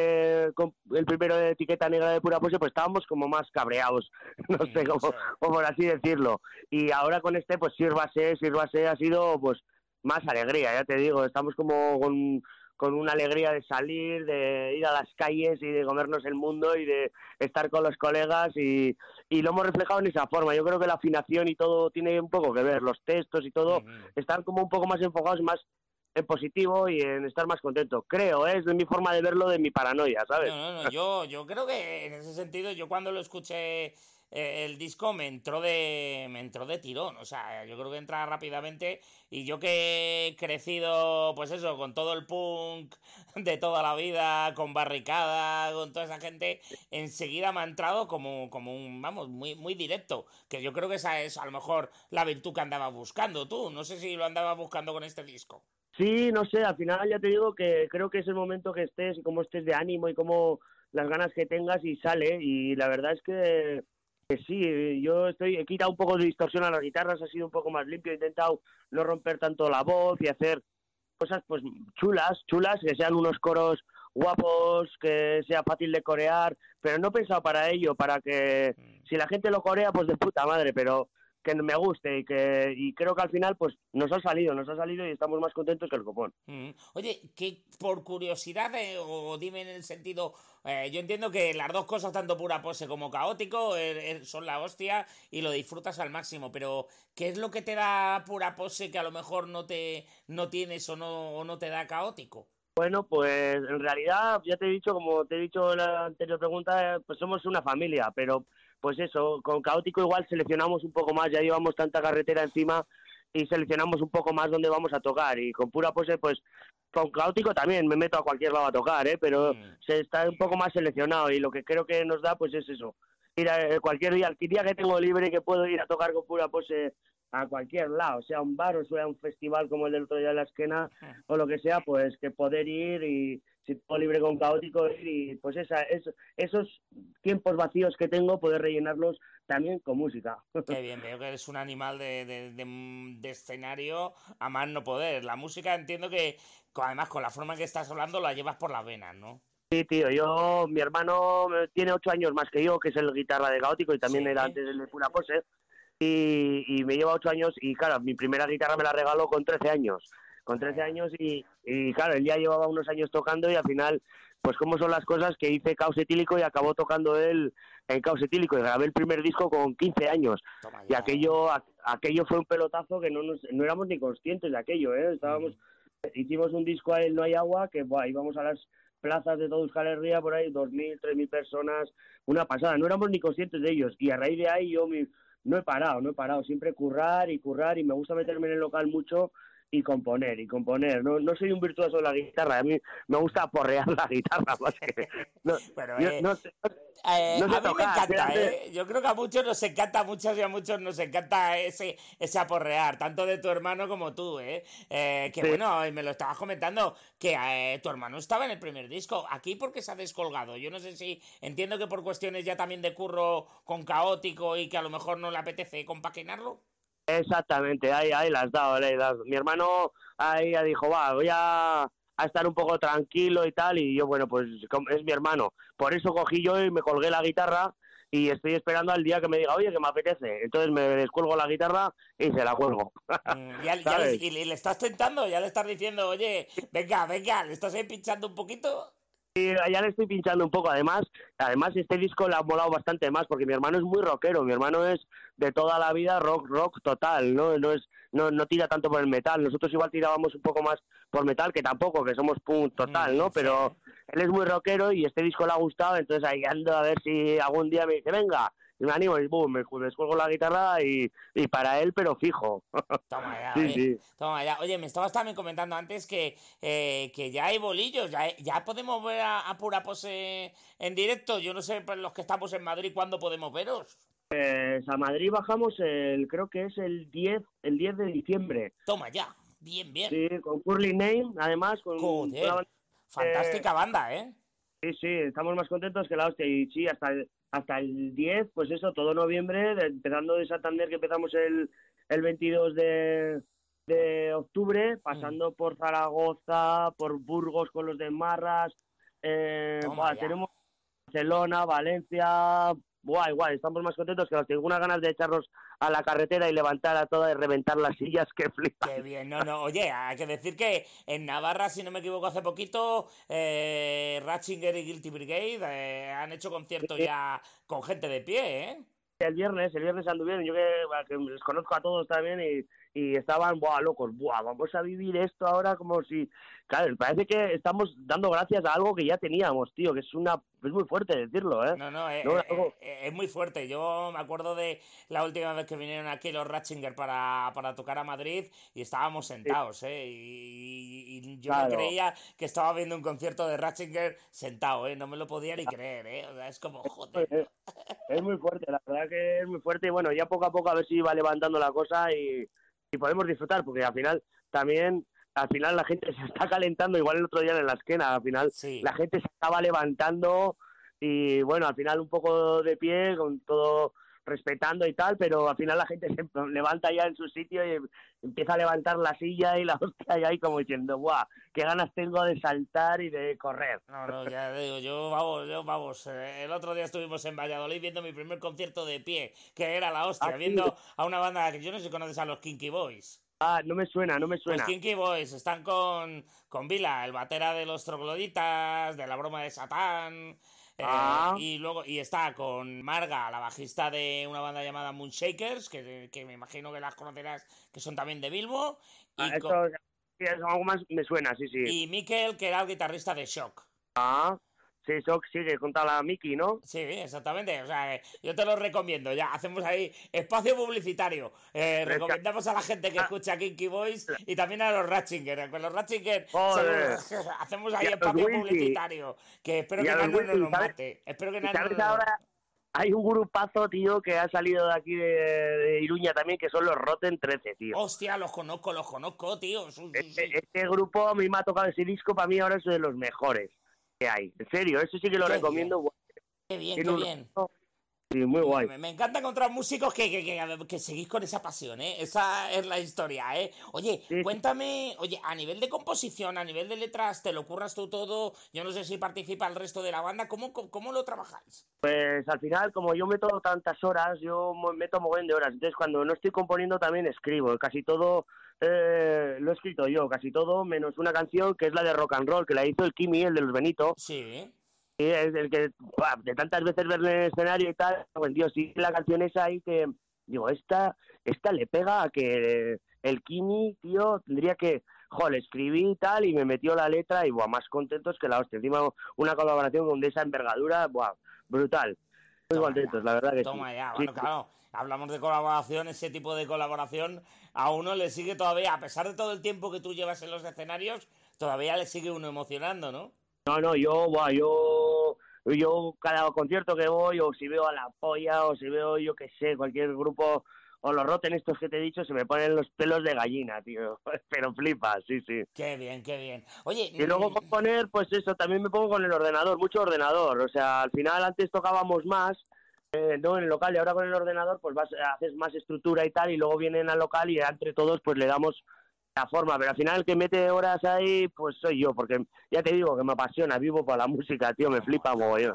el primero de Etiqueta Negra de Pura Pose, pues estábamos como más cabreados, no sé, como por así decirlo, y ahora con este, pues Sírvase ha sido pues más alegría, ya te digo, estamos como con una alegría de salir, de ir a las calles y de comernos el mundo y de estar con los colegas y lo hemos reflejado en esa forma. Yo creo que la afinación y todo tiene un poco que ver, los textos y todo están como un poco más enfocados más en positivo y en estar más contento. Creo, es de mi forma de verlo, de mi paranoia, ¿sabes? No, yo creo que en ese sentido, yo cuando lo escuché el disco me entró de tirón, o sea, yo creo que entra rápidamente y yo que he crecido, pues eso, con todo el punk de toda la vida, con Barricada, con toda esa gente, enseguida me ha entrado como un, vamos, muy directo, que yo creo que esa es a lo mejor la virtud que andabas buscando tú, no sé si lo andabas buscando con este disco. Sí, no sé, al final ya te digo que creo que es el momento que estés y cómo estés de ánimo y cómo las ganas que tengas y sale, y la verdad es que sí, he quitado un poco de distorsión a las guitarras, ha sido un poco más limpio, he intentado no romper tanto la voz y hacer cosas pues chulas, que sean unos coros guapos, que sea fácil de corear, pero no he pensado para ello, para que si la gente lo corea, pues de puta madre, pero que me guste y creo que al final pues nos ha salido y estamos más contentos que el copón. Oye, que por curiosidad, o dime en el sentido, yo entiendo que las dos cosas, tanto Pura Pose como Caótico, son la hostia y lo disfrutas al máximo, pero ¿qué es lo que te da Pura Pose que a lo mejor no tienes o no te da Caótico? Bueno, pues en realidad, ya te he dicho, como te he dicho en la anterior pregunta, pues somos una familia, pero pues eso, con Caótico igual seleccionamos un poco más, ya llevamos tanta carretera encima y seleccionamos un poco más dónde vamos a tocar, y con Pura Pose, pues con Caótico también me meto a cualquier lado a tocar, pero se está un poco más seleccionado y lo que creo que nos da pues es eso, ir a cualquier día, el día que tengo libre que puedo ir a tocar con Pura Pose a cualquier lado, sea un bar o sea un festival como el del otro día de la Esquena o lo que sea, pues que poder ir y si tengo libre con Caótico ir y pues esos tiempos vacíos que tengo poder rellenarlos también con música. Qué bien, veo que eres un animal de escenario a más no poder. La música entiendo que además con la forma en que estás hablando la llevas por las venas, ¿no? Sí, tío, mi hermano tiene 8 años más que yo, que es el guitarra de Caótico y también era antes el de Pura Pose. Y me lleva 8 años y claro, mi primera guitarra me la regaló con 13 años. Con 13 años y claro, él ya llevaba unos años tocando y al final, pues cómo son las cosas, que hice Caos Etílico y acabó tocando él en Caos Etílico y grabé el primer disco con 15 años. Y aquello fue un pelotazo que no éramos ni conscientes de aquello, hicimos un disco a él, No hay agua, que íbamos a las plazas de toda Euskal Herria, por ahí 2.000, 3.000 personas, una pasada, no éramos ni conscientes de ellos y a raíz de ahí no he parado, siempre currar y me gusta meterme en el local mucho y componer. No soy un virtuoso de la guitarra, a mí me gusta aporrear la guitarra más que... a mí me encanta, yo creo que a muchos nos encanta, y a muchos nos encanta ese aporrear, tanto de tu hermano como tú, bueno, me lo estabas comentando, que tu hermano estaba en el primer disco, aquí porque se ha descolgado, yo no sé si, entiendo que por cuestiones ya también de curro con Caótico y que a lo mejor no le apetece compaginarlo. Exactamente, ahí la has dado. Mi hermano ahí ya dijo, voy a estar un poco tranquilo y tal, y yo, bueno, pues es mi hermano. Por eso cogí yo y me colgué la guitarra y estoy esperando al día que me diga, oye, que me apetece. Entonces me descuelgo la guitarra y se la cuelgo. Y le estás tentando, ya le estás diciendo, oye, venga, le estás ahí pinchando un poquito. Sí, ya le estoy pinchando un poco. Además este disco le ha molado bastante más porque mi hermano es muy rockero, mi hermano es de toda la vida rock total, no tira tanto por el metal. Nosotros igual tirábamos un poco más por metal, que tampoco, que somos punk total, ¿no? Pero él es muy rockero y este disco le ha gustado, entonces ahí ando a ver si algún día me dice, venga, y me animo y boom, me descuelgo la guitarra y para él, pero fijo. Toma ya, Sí, oye. sí. Toma ya. Oye, me estabas también comentando antes que ya hay bolillos, ya podemos ver a Pura Pose en directo. Yo no sé, pues, los que estamos en Madrid, ¿cuándo podemos veros? Pues a Madrid bajamos creo que es el 10 de diciembre. Toma ya. Bien, bien. Sí, con Curly Name, además, con Joder. una banda- Fantástica banda, ¿eh? sí, estamos más contentos que la hostia. Y sí, hasta el 10, pues eso, todo noviembre, empezando de Santander, que empezamos el 22 de octubre, pasando por Zaragoza, por Burgos con los de Marras, Toma ya. tenemos Barcelona, Valencia. Igual, estamos más contentos que los tengo unas ganas de echarnos a la carretera y levantar a todas y reventar las sillas que flipan. Qué bien, no, oye, hay que decir que en Navarra, si no me equivoco, hace poquito, Ratzinger y Guilty Brigade han hecho conciertos ya con gente de pie, ¿eh? El viernes anduvieron, yo que les conozco a todos también y estaban, locos, vamos a vivir esto ahora como si... Claro, parece que estamos dando gracias a algo que ya teníamos, tío, que es muy fuerte decirlo, ¿eh? No, algo- es muy fuerte. Yo me acuerdo de la última vez que vinieron aquí los Ratzinger para tocar a Madrid y estábamos sentados, ¿eh? Y yo Claro. me creía que estaba viendo un concierto de Ratzinger sentado, ¿eh? No me lo podía ni creer, ¿eh? O sea, es como, joder. Es muy fuerte, la verdad que es muy fuerte y bueno, ya poco a poco a ver si va levantando la cosa y podemos disfrutar, porque al final la gente se está calentando, igual el otro día en la esquena, al final Sí. la gente se estaba levantando y bueno, al final un poco de pie, con todo respetando y tal, pero al final la gente se levanta ya en su sitio y empieza a levantar la silla y la hostia y ahí como diciendo, qué ganas tengo de saltar y de correr. No, ya digo, yo vamos. El otro día estuvimos en Valladolid viendo mi primer concierto de pie, que era la hostia, ¿Ah, sí? viendo a una banda que yo no sé si conoces a los Kinky Boys. No me suena. Los Kinky Boys están con Vila, el batera de los Trogloditas, de La Broma de Satán. Y está con Marga, la bajista de una banda llamada Moonshakers, que me imagino que las conocerás, que son también de Bilbo. Y Algo más me suena, sí. y Mikel, que era el guitarrista de Shock. Sí, Shock sigue con la Mickey, ¿no? Sí, exactamente. O sea, yo te lo recomiendo. Ya hacemos ahí espacio publicitario. Recomendamos a la gente que escucha Kinky Boys y también a los Ratzinger. Con los Ratzinger hacemos ahí Y a los espacio Wilkie. publicitario. Que espero Y que a los Nano no Wilkie, nos ¿sabes? mate. Espero que Y Nano sabes no- ahora, hay un grupazo, tío, que ha salido de aquí de Iruña también, que son los Rotten 13, tío. Hostia, los conozco, tío. Sí. Este grupo a mí me ha tocado ese disco, para mí ahora es de los mejores que hay. En serio, eso sí que lo Qué recomiendo. Qué bien, Tiene qué un bien. ritmo, sí, muy guay. Me encanta encontrar músicos que seguís con esa pasión, ¿eh? Esa es la historia, ¿eh? Oye, Sí. cuéntame, a nivel de composición, a nivel de letras, ¿te lo curras tú todo? Yo no sé si participa el resto de la banda. ¿Cómo lo trabajáis? Pues al final, como yo meto tantas horas, yo meto mogollón de horas. Entonces, cuando no estoy componiendo, también escribo. Casi todo lo he escrito yo, casi todo, menos una canción que es la de Rock and Roll, que la hizo el Kimi, el de los Benito. Sí. Y es el que, de tantas veces verle en el escenario y tal, pues Dios, sí, la canción esa ahí que, digo, esta le pega a que el Kimi, tío, tendría que, le escribí y tal, y me metió la letra, y, más contentos que la hostia. Encima, una colaboración con de esa envergadura, brutal. Muy Toma contentos, ya, la verdad que Toma sí. ya, Sí, bueno, claro, hablamos de colaboración, ese tipo de colaboración a uno le sigue todavía, a pesar de todo el tiempo que tú llevas en los escenarios, todavía le sigue uno emocionando, ¿no? No, yo cada concierto que voy, o si veo a La Polla, o si veo, yo qué sé, cualquier grupo, o los Rotten estos que te he dicho, se me ponen los pelos de gallina, tío. Pero flipas, sí. Qué bien, qué bien. Oye, Y luego componer, pues eso, también me pongo con el ordenador, mucho ordenador. O sea, al final antes tocábamos más, no en el local, y ahora con el ordenador pues haces más estructura y tal, y luego vienen al local y entre todos pues le damos la forma. Pero al final el que mete horas ahí, pues soy yo, porque ya te digo que me apasiona, vivo para la música, tío, me flipa mogollón. Cómo mola,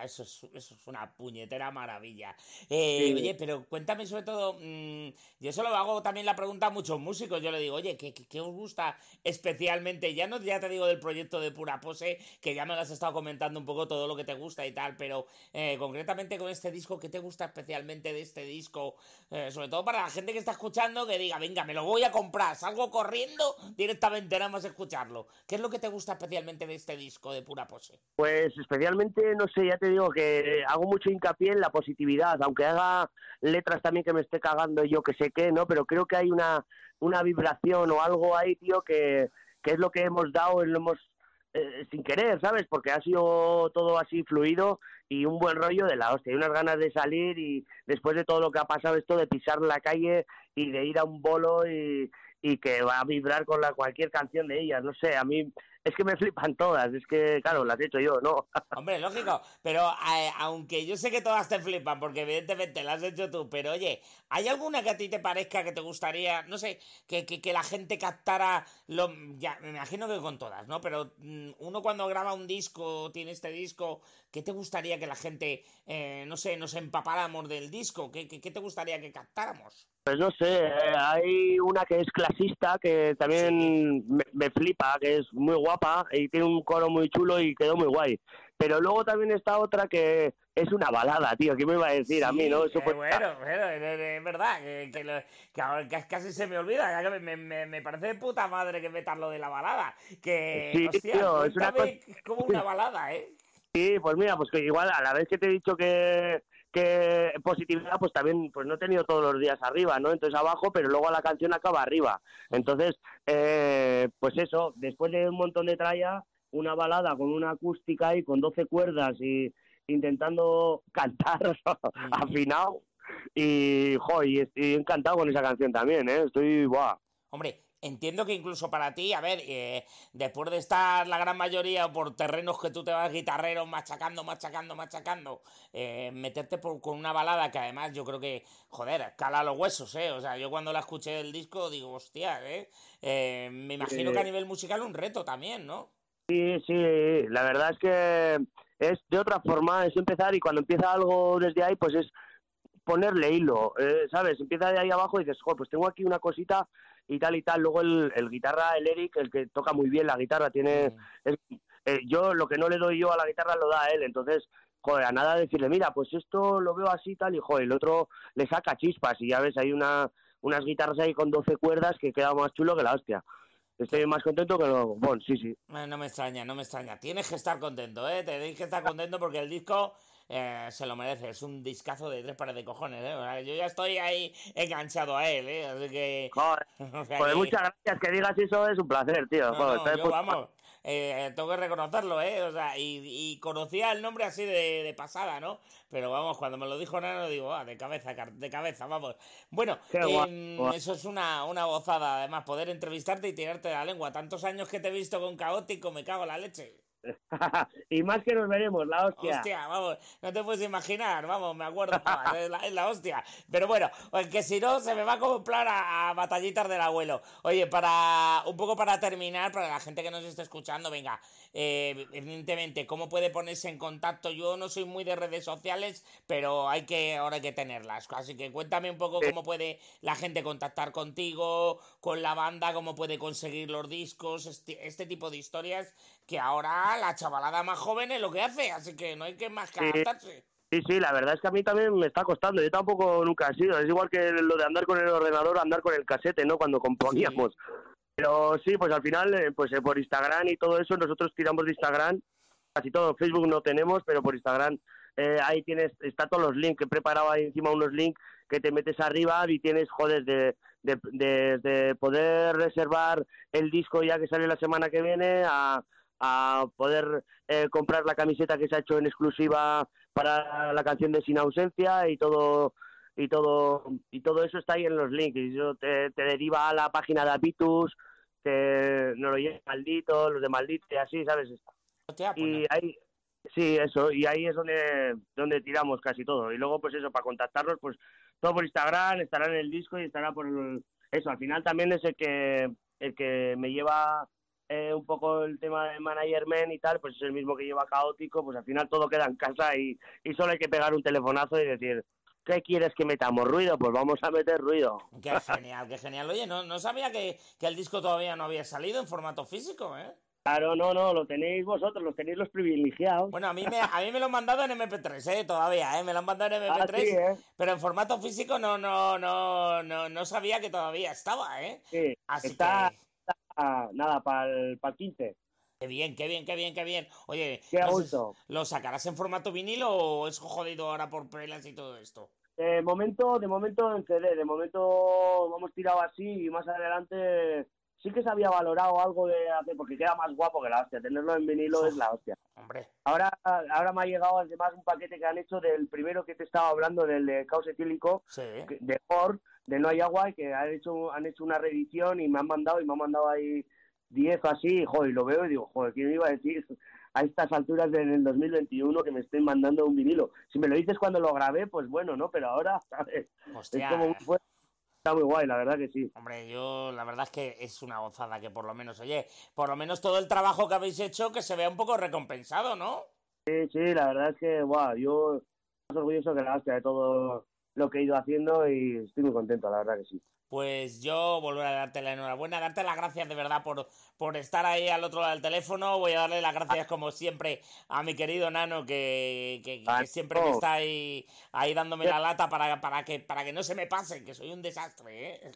eso es una puñetera maravilla. Sí. Oye, pero cuéntame sobre todo, yo eso lo hago también la pregunta a muchos músicos, yo le digo, oye, ¿qué os gusta especialmente? Ya no, ya te digo del proyecto de Pura Pose, que ya me lo has estado comentando un poco todo lo que te gusta y tal, pero concretamente con este disco, ¿qué te gusta especialmente de este disco? Sobre todo para la gente que está escuchando, que diga, venga, me lo voy a comprar, salgo corriendo directamente nada más escucharlo. ¿Qué es lo que te gusta especialmente de este disco de Pura Pose? Pues especialmente, no sé, ya te digo que hago mucho hincapié en la positividad, aunque haga letras también que me esté cagando yo que sé qué, ¿no? Pero creo que hay una vibración o algo ahí, tío, que es lo que hemos dado, lo hemos sin querer, ¿sabes? Porque ha sido todo así fluido y un buen rollo de la hostia, y unas ganas de salir y después de todo lo que ha pasado esto de pisar la calle y de ir a un bolo y que va a vibrar con cualquier canción de ellas, no sé, a mí es que me flipan todas, es que claro, las he hecho yo, ¿no? Hombre, lógico, pero aunque yo sé que todas te flipan, porque evidentemente las has hecho tú, pero oye, ¿hay alguna que a ti te parezca que te gustaría, no sé, que la gente captara, ya, me imagino que con todas, ¿no? Pero uno cuando graba un disco, tiene este disco, ¿qué te gustaría que la gente, no sé, nos empapáramos del disco? ¿Qué te gustaría que captáramos? Pues no sé, hay una que es clasista, que Sí. también me flipa, que es muy guapa y tiene un coro muy chulo y quedó muy guay. Pero luego también está otra que es una balada, tío, ¿qué me iba a decir a mí, no? Eso pues, Bueno, es verdad, que ahora casi se me olvida, ya que me parece de puta madre que metas lo de la balada, que, sí, hostia, tío, es una cosa... cuéntame como una balada, ¿eh? Sí, pues mira, pues que igual a la vez que te he dicho que positividad, pues también pues no he tenido todos los días arriba, ¿no? Entonces abajo, pero luego la canción acaba arriba. Entonces, pues eso, después de un montón de tralla, una balada con una acústica y con 12 cuerdas y intentando cantar afinado y, jo, y estoy encantado con esa canción también, ¿eh? Estoy, ¡buah! Hombre, entiendo que incluso para ti, a ver, después de estar la gran mayoría por terrenos que tú te vas guitarrero machacando, meterte con una balada que además yo creo que, joder, cala los huesos, ¿eh? O sea, yo cuando la escuché del disco digo, hostia, ¿eh? Me imagino que a nivel musical un reto también, ¿no? Sí, sí, la verdad es que es de otra forma, es empezar y cuando empieza algo desde ahí, pues es ponerle hilo, ¿sabes? Empieza de ahí abajo y dices, joder, pues tengo aquí una cosita y tal y tal. Luego el guitarra, el Eric, el que toca muy bien la guitarra, tiene... yo lo que no le doy yo a la guitarra lo da él, entonces, joder, a nada decirle, mira, pues esto lo veo así tal y, joder, el otro le saca chispas y ya ves, hay unas guitarras ahí con 12 cuerdas que queda más chulo que la hostia. Estoy más contento que lo... Bueno, sí, sí. No me extraña, no me extraña. Tienes que estar contento, ¿eh? Tenéis que estar contento porque el disco se lo merece. Es un discazo de tres pares de cojones, ¿eh? O sea, yo ya estoy ahí enganchado a él, ¿eh? Así que... Joder, o sea joder, que- muchas gracias, que digas eso es un placer, tío. No, Joder, no, está de yo puta vamos, tengo que reconocerlo, ¿eh? O sea, y conocía el nombre así de pasada, ¿no? Pero vamos, cuando me lo dijo Nano, digo, de cabeza, vamos. Bueno, Qué guay, guay. eso es una gozada, además, poder entrevistarte y tirarte de la lengua. Tantos años que te he visto con Caótico, me cago en la leche. Y más que nos veremos, la hostia. Hostia, vamos, no te puedes imaginar, vamos, me acuerdo, es la hostia. Pero bueno, que si no, se me va a acoplar a batallitas del abuelo. Oye, un poco para terminar, para la gente que nos esté escuchando, venga, evidentemente, ¿cómo puede ponerse en contacto? Yo no soy muy de redes sociales, pero ahora hay que tenerlas. Así que cuéntame un poco cómo puede la gente contactar contigo, con la banda, cómo puede conseguir los discos, este tipo de historias que ahora la chavalada más joven es lo que hace, así que no hay que más que Sí. adaptarse. Sí, sí, la verdad es que a mí también me está costando. Yo tampoco nunca he sido. Es igual que lo de andar con el ordenador, andar con el casete, ¿no? Cuando componíamos. Pero sí, pues al final, por Instagram y todo eso, nosotros tiramos de Instagram. Casi todo. Facebook no tenemos, pero por Instagram ahí está todos los links. He preparado ahí encima unos links que te metes arriba y tienes, joder, de poder reservar el disco ya que sale la semana que viene a poder comprar la camiseta que se ha hecho en exclusiva para la canción de Sin Ausencia y todo eso está ahí en los links y eso te deriva a la página de Apitus, que nos lo lleva Maldito, los de Maldito y así, ¿sabes? Hostia, pues Y ahí sí, eso, y ahí es donde tiramos casi todo. Y luego pues eso, para contactarnos, pues todo por Instagram, estará en el disco y estará eso, al final también es el que me lleva un poco el tema de management y tal, pues es el mismo que lleva Caótico, pues al final todo queda en casa y solo hay que pegar un telefonazo y decir, ¿qué quieres que metamos? ¿Ruido? Pues vamos a meter ruido. Qué genial, qué genial. Oye, no sabía que el disco todavía no había salido en formato físico, ¿eh? Claro, no, lo tenéis vosotros, los tenéis los privilegiados. Bueno, a mí me lo han mandado en MP3, todavía, me lo han mandado en MP3, Sí, pero en formato físico no sabía que todavía estaba, ¿eh? Sí, Así está que... nada, para el 15. Qué bien. Oye, Qué a no sé, gusto. ¿lo sacarás en formato vinilo o es jodido ahora por pelas y todo esto? De momento en CD, de momento hemos tirado así y más adelante sí que se había valorado algo de hacer, porque queda más guapo que la hostia, tenerlo en vinilo es la hostia. Hombre. Ahora me ha llegado además un paquete que han hecho del primero que te estaba hablando, del de Caos Etílico, Sí. de Ford, de No hay agua, y que han hecho una reedición y me han mandado ahí 10 o así, y, joder, lo veo y digo, joder, ¿quién me iba a decir a estas alturas del 2021 que me estén mandando un vinilo? Si me lo dices cuando lo grabé, pues bueno, ¿no? Pero ahora, ¿sabes? Hostia. Es como está muy guay, la verdad que sí. Hombre, yo la verdad es que es una gozada que por lo menos todo el trabajo que habéis hecho que se vea un poco recompensado, ¿no? Sí, la verdad es que, guau, yo estoy orgulloso que la hostia de todo lo que he ido haciendo y estoy muy contento, la verdad que sí. Pues yo volver a darte la enhorabuena, darte las gracias de verdad por estar ahí al otro lado del teléfono. Voy a darle las gracias como siempre a mi querido Nano que siempre me está ahí dándome la lata para que no se me pase, que soy un desastre, ¿eh?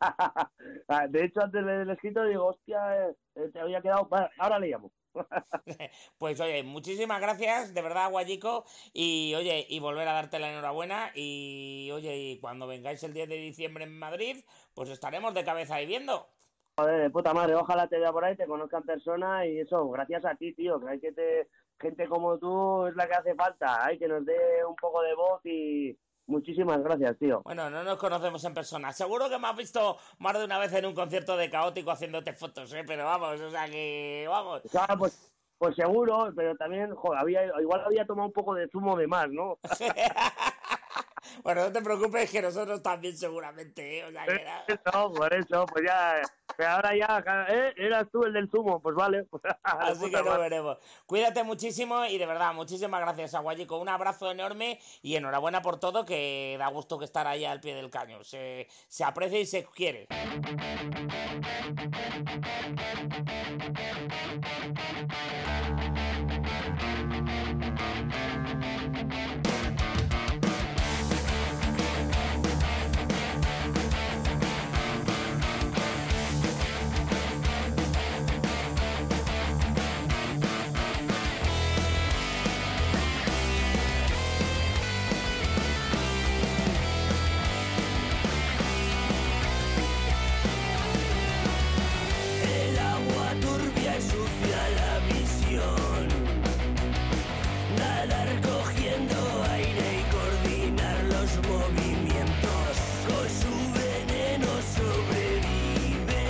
De hecho, antes del escrito digo, hostia, te había quedado... Bueno, ahora le llamo. Pues oye, muchísimas gracias, de verdad, Guayico, y oye, y volver a darte la enhorabuena, y oye, y cuando vengáis el 10 de diciembre en Madrid, pues estaremos de cabeza ahí viendo. Joder, de puta madre, ojalá te vea por ahí, te conozca en persona y eso, gracias a ti, tío, que hay gente como tú es la que hace falta, hay que nos dé un poco de voz y... Muchísimas gracias, tío. Bueno, no nos conocemos en persona. Seguro que me has visto más de una vez en un concierto de Caótico haciéndote fotos, pero vamos, o sea que vamos. Claro, pues seguro, pero también, joder, igual había tomado un poco de zumo de más, ¿no? Bueno, no te preocupes que nosotros también seguramente, o sea que era... No, por eso, pues ya, pero ahora ya, eras tú el del zumo, pues vale. Así que lo veremos. Cuídate muchísimo y de verdad, muchísimas gracias a Guayico. Un abrazo enorme y enhorabuena por todo, que da gusto que estar ahí al pie del caño. Se aprecia y se quiere. El agua turbia y sucia la visión. Nadar cogiendo aire y coordinar los movimientos. Con su veneno sobrevive.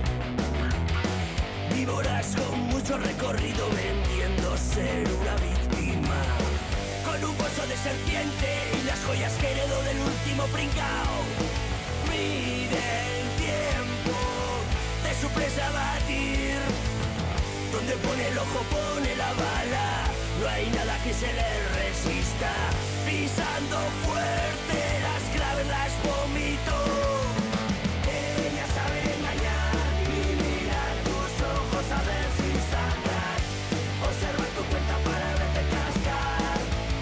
Víboras con mucho recorrido vendiendo ser una víctima. Con un bolso de serpiente y las joyas que heredó del último pringao. Mide el tiempo de su presa a batir. Donde pone el ojo pone la bala. No hay nada que se le resista. Pisando fuerte las claves las vomito. Ella sabe engañar y mira tus ojos a ver si sangras. Observa tu cuenta para verte cascar.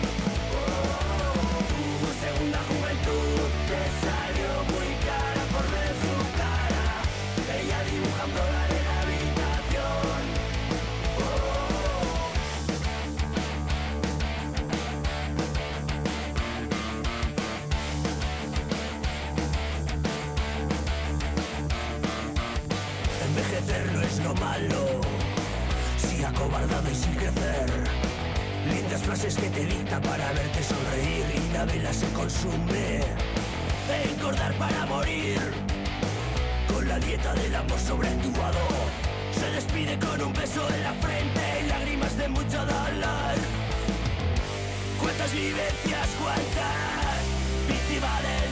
Tu segunda juventud te salió muy cara por ver su cara. Ella dibujando la de la habitación. Envejecer no es lo malo, si acobardado y sin crecer. Lindas frases que te dicta para verte sonreír y la vela se consume. Engordar para morir, con la dieta del amor sobreactuado. Se despide con un beso en la frente y lágrimas de mucho dolor. ¿Cuántas vivencias, cuántas víctimas de